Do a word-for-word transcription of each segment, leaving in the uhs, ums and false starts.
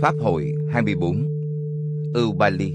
Pháp hội hai mươi bốn. Ubali.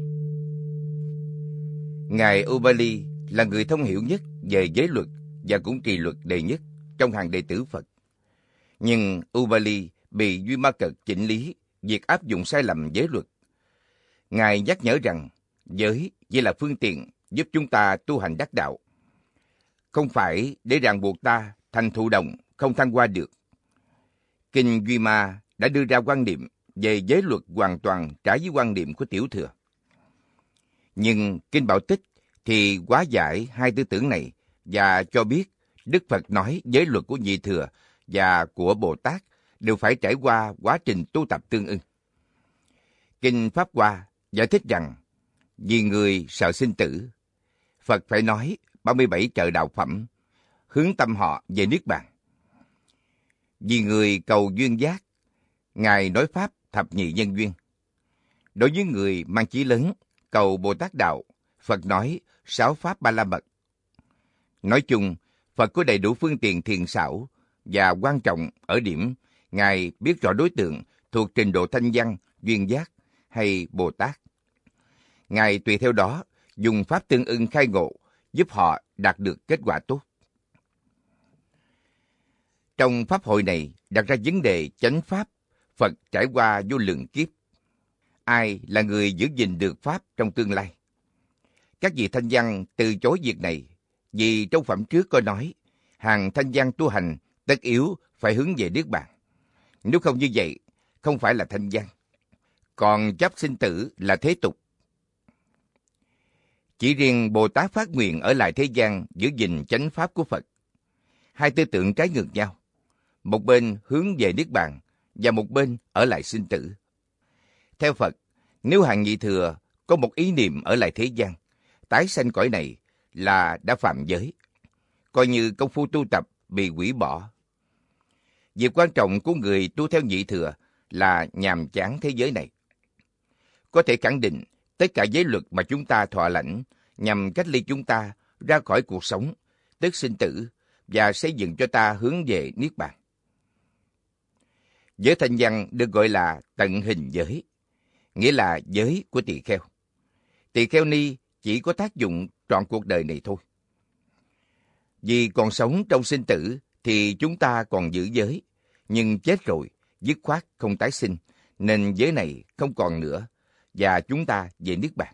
Ngài Ubali là người thông hiểu nhất về giới luật và cũng trì luật đệ nhất trong hàng đệ tử Phật. Nhưng Ubali bị Duy Ma Cật chỉnh lý việc áp dụng sai lầm giới luật. Ngài nhắc nhở rằng giới chỉ là phương tiện giúp chúng ta tu hành đắc đạo, không phải để ràng buộc ta thành thụ động không thăng hoa được. Kinh Duy Ma đã đưa ra quan niệm về giới luật hoàn toàn trái với quan niệm của Tiểu Thừa. Nhưng Kinh Bảo Tích thì hóa giải hai tư tưởng này và cho biết Đức Phật nói giới luật của Nhị Thừa và của Bồ Tát đều phải trải qua quá trình tu tập tương ưng. Kinh Pháp Hoa giải thích rằng vì người sợ sinh tử, Phật phải nói ba mươi bảy trợ đạo phẩm, hướng tâm họ về Niết Bàn. Vì người cầu duyên giác, Ngài nói Pháp thập nhị nhân duyên. Đối với người mang chí lớn, cầu Bồ Tát Đạo, Phật nói sáu Pháp Ba La Mật. Nói chung, Phật có đầy đủ phương tiện thiền xảo và quan trọng ở điểm Ngài biết rõ đối tượng thuộc trình độ thanh văn, duyên giác hay Bồ Tát. Ngài tùy theo đó dùng Pháp tương ưng khai ngộ giúp họ đạt được kết quả tốt. Trong Pháp hội này đặt ra vấn đề chánh Pháp, Phật trải qua vô lượng kiếp. Ai là người giữ gìn được Pháp trong tương lai? Các vị thanh văn từ chối việc này, vì trong phẩm trước có nói, hàng thanh văn tu hành tất yếu phải hướng về Niết Bàn. Nếu không như vậy, không phải là thanh văn. Còn chấp sinh tử là thế tục. Chỉ riêng Bồ Tát phát nguyện ở lại thế gian giữ gìn chánh Pháp của Phật. Hai tư tưởng trái ngược nhau. Một bên hướng về Niết Bàn và một bên ở lại sinh tử. Theo Phật, nếu hàng Nhị Thừa có một ý niệm ở lại thế gian, tái sanh cõi này là đã phạm giới, coi như công phu tu tập bị hủy bỏ. Việc quan trọng của người tu theo Nhị Thừa là nhàm chán thế giới này. Có thể khẳng định tất cả giới luật mà chúng ta thọ lãnh nhằm cách ly chúng ta ra khỏi cuộc sống, tức sinh tử, và xây dựng cho ta hướng về Niết Bàn. Giới thanh văn được gọi là tận hình giới, nghĩa là giới của tỳ kheo. Tỳ kheo ni chỉ có tác dụng trọn cuộc đời này thôi. Vì còn sống trong sinh tử thì chúng ta còn giữ giới, nhưng chết rồi, dứt khoát không tái sinh, nên giới này không còn nữa, và chúng ta về Niết Bàn.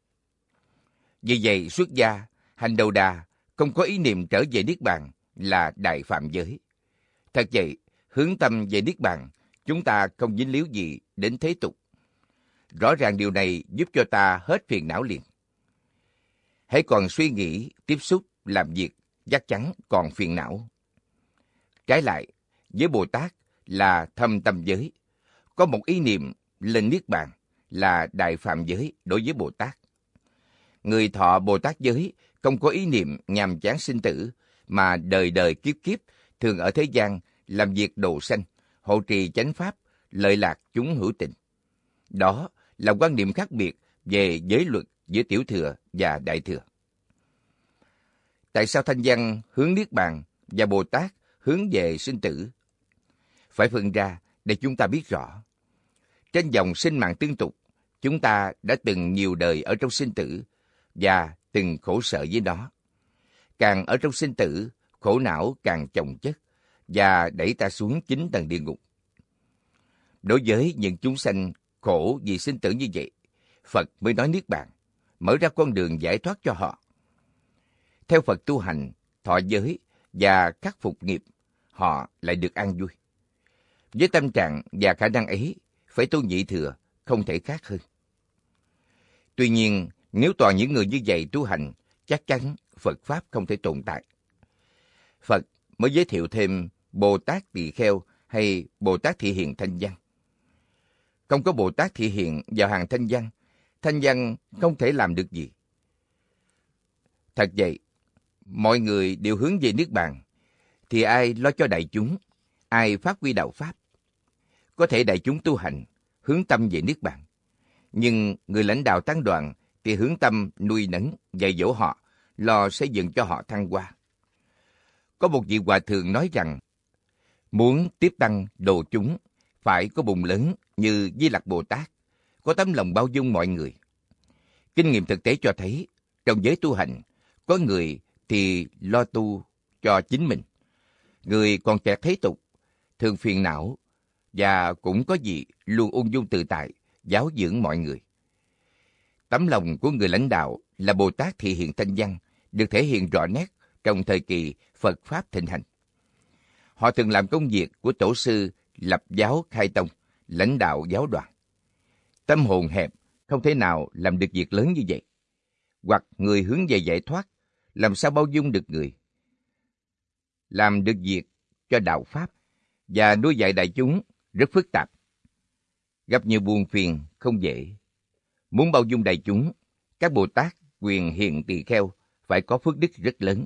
Vì vậy, xuất gia, hành đầu đà, không có ý niệm trở về Niết Bàn là đại phạm giới. Thật vậy, hướng tâm về Niết Bàn, chúng ta không dính líu gì đến thế tục. Rõ ràng điều này giúp cho ta hết phiền não liền. Hãy còn suy nghĩ, tiếp xúc, làm việc, chắc chắn còn phiền não. Trái lại, với Bồ Tát là thâm tâm giới. Có một ý niệm lên Niết Bàn là đại phạm giới đối với Bồ Tát. Người thọ Bồ Tát giới không có ý niệm nhàm chán sinh tử, mà đời đời kiếp kiếp thường ở thế gian làm việc độ sanh, hộ trì chánh Pháp, lợi lạc chúng hữu tình. Đó là quan niệm khác biệt về giới luật giữa Tiểu Thừa và Đại Thừa. Tại sao thanh văn hướng Niết Bàn và Bồ Tát hướng về sinh tử? Phải phân ra để chúng ta biết rõ. Trên dòng sinh mạng tương tục, chúng ta đã từng nhiều đời ở trong sinh tử và từng khổ sở với nó. Càng ở trong sinh tử, khổ não càng chồng chất và đẩy ta xuống chín tầng địa ngục. Đối với những chúng sanh khổ vì sinh tử như vậy, Phật mới nói Niết Bàn, mở ra con đường giải thoát cho họ. Theo Phật tu hành, thọ giới và khắc phục nghiệp, họ lại được an vui. Với tâm trạng và khả năng ấy, phải tu Nhị Thừa không thể khác hơn. Tuy nhiên, nếu toàn những người như vậy tu hành, chắc chắn Phật Pháp không thể tồn tại. Phật mới giới thiệu thêm Bồ Tát Tỳ Kheo hay Bồ Tát Thị Hiền Thanh Văn. Không có Bồ Tát Thị Hiền vào hàng thanh văn, thanh văn không thể làm được gì. Thật vậy, mọi người đều hướng về Niết Bàn, thì ai lo cho đại chúng, ai phát huy đạo Pháp? Có thể đại chúng tu hành, hướng tâm về Niết Bàn, nhưng người lãnh đạo tăng đoàn thì hướng tâm nuôi nấng, dạy dỗ họ, lo xây dựng cho họ thăng hoa. Có một vị hòa thượng nói rằng, muốn tiếp tăng độ chúng, phải có bụng lớn như Di Lặc Bồ Tát, có tấm lòng bao dung mọi người. Kinh nghiệm thực tế cho thấy, trong giới tu hành, có người thì lo tu cho chính mình, người còn kẹt thế tục, thường phiền não, và cũng có gì luôn ung dung tự tại, giáo dưỡng mọi người. Tấm lòng của người lãnh đạo là Bồ Tát Thị Hiện Thanh Văn được thể hiện rõ nét trong thời kỳ Phật Pháp thịnh hành. Họ thường làm công việc của tổ sư lập giáo khai tông, lãnh đạo giáo đoàn. Tâm hồn hẹp không thể nào làm được việc lớn như vậy. Hoặc người hướng về giải thoát, làm sao bao dung được người? Làm được việc cho đạo Pháp và nuôi dạy đại chúng rất phức tạp. Gặp nhiều buồn phiền không dễ. Muốn bao dung đại chúng, các Bồ Tát Quyền Hiền Tỳ Kheo phải có phước đức rất lớn.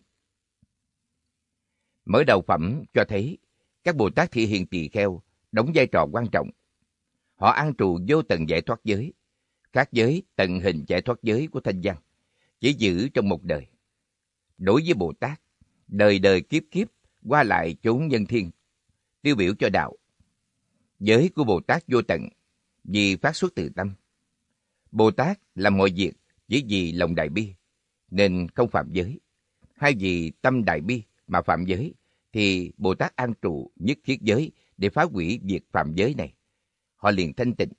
Mở đầu phẩm cho thấy các Bồ Tát Thị Hiền Tỳ Kheo đóng vai trò quan trọng. Họ an trụ vô tận giải thoát giới, các giới tận hình giải thoát giới của Thanh Văn, chỉ giữ trong một đời. Đối với Bồ Tát, đời đời kiếp kiếp qua lại chốn nhân thiên, tiêu biểu cho đạo. Giới của Bồ Tát vô tận, vì phát xuất từ tâm. Bồ Tát làm mọi việc chỉ vì lòng đại bi, nên không phạm giới. Hay vì tâm đại bi mà phạm giới, thì Bồ Tát an trụ nhất thiết giới để phá hủy việc phạm giới này. Họ liền thanh tịnh.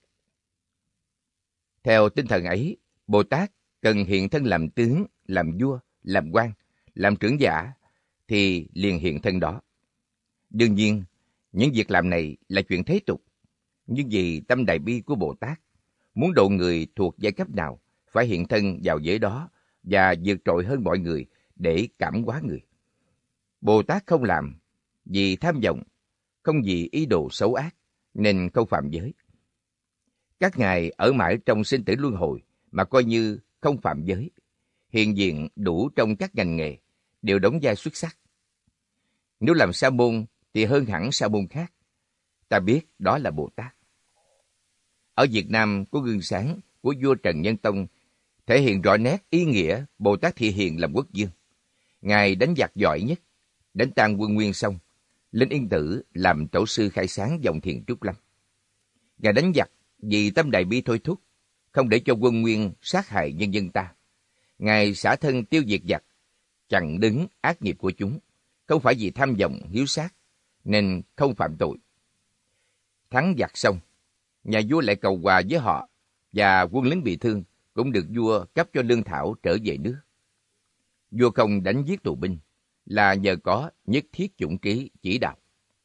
Theo tinh thần ấy, Bồ Tát cần hiện thân làm tướng, làm vua, làm quan, làm trưởng giả, thì liền hiện thân đó. Đương nhiên, những việc làm này là chuyện thế tục. Nhưng vì tâm đại bi của Bồ Tát, muốn độ người thuộc giai cấp nào, phải hiện thân vào giới đó và vượt trội hơn mọi người để cảm hóa người. Bồ Tát không làm vì tham vọng, không vì ý đồ xấu ác, nên không phạm giới. Các ngài ở mãi trong sinh tử luân hồi mà coi như không phạm giới, hiện diện đủ trong các ngành nghề, đều đóng vai xuất sắc. Nếu làm sa môn thì hơn hẳn sa môn khác. Ta biết đó là Bồ Tát. Ở Việt Nam có gương sáng của vua Trần Nhân Tông thể hiện rõ nét ý nghĩa Bồ Tát Thị Hiền làm quốc vương. Ngài đánh giặc giỏi nhất, đánh tan quân Nguyên xong, lên Yên Tử làm tổ sư khai sáng dòng Thiền Trúc Lâm. Ngài đánh giặc vì tâm đại bi thôi thúc, không để cho quân Nguyên sát hại nhân dân ta. Ngài xả thân tiêu diệt giặc, chặn đứng ác nghiệp của chúng, không phải vì tham vọng hiếu sát, nên không phạm tội. Thắng giặc xong, nhà vua lại cầu hòa với họ, và quân lính bị thương cũng được vua cấp cho lương thảo trở về nước. Vua không đánh giết tù binh là nhờ có nhất thiết chủng trí chỉ đạo.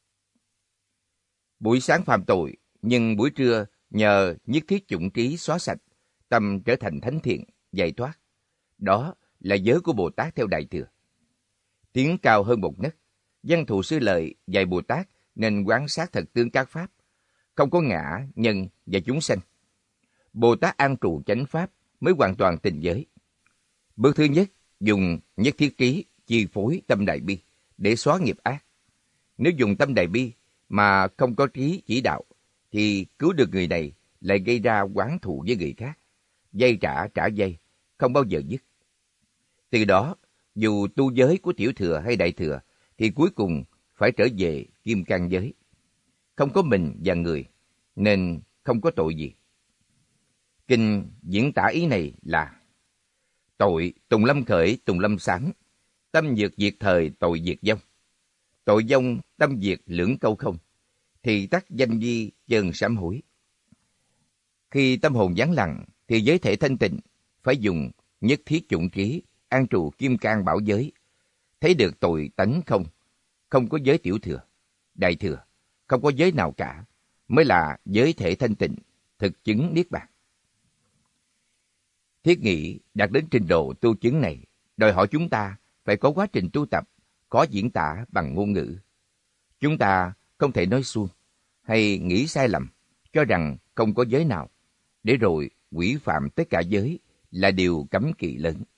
Buổi sáng phạm tội, nhưng buổi trưa nhờ nhất thiết chủng trí xóa sạch, tâm trở thành thánh thiện, giải thoát. Đó là giới của Bồ Tát theo Đại Thừa. Tiếng cao hơn một nấc, văn thù sư lợi dạy Bồ Tát nên quán sát thật tướng các pháp, không có ngã, nhân và chúng sanh. Bồ Tát an trụ chánh pháp mới hoàn toàn tình giới. Bước thứ nhất, dùng nhất thiết trí chi phối tâm đại bi để xóa nghiệp ác. Nếu dùng tâm đại bi mà không có trí chỉ đạo, thì cứu được người này lại gây ra oán thù với người khác. Dây trả trả dây, không bao giờ dứt. Từ đó, dù tu giới của tiểu thừa hay đại thừa, thì cuối cùng phải trở về kim cang giới. Không có mình và người, nên không có tội gì. Kinh diễn tả ý này là: tội tùng lâm khởi tùng lâm sáng, tâm diệt diệt thời tội diệt vong. Tội vong tâm diệt lưỡng câu không, thì tắc danh di chơn sám hối. Khi tâm hồn vắng lặng, thì giới thể thanh tịnh, phải dùng nhất thiết chủng trí, an trụ kim cang bảo giới, thấy được tội tánh không, không có giới tiểu thừa, đại thừa, không có giới nào cả, mới là giới thể thanh tịnh, thực chứng niết bàn. Thiết nghĩ đạt đến trình độ tu chứng này, đòi hỏi chúng ta phải có quá trình tu tập, có diễn tả bằng ngôn ngữ. Chúng ta không thể nói suông hay nghĩ sai lầm, cho rằng không có giới nào, để rồi quỷ phạm tất cả giới là điều cấm kỵ lớn.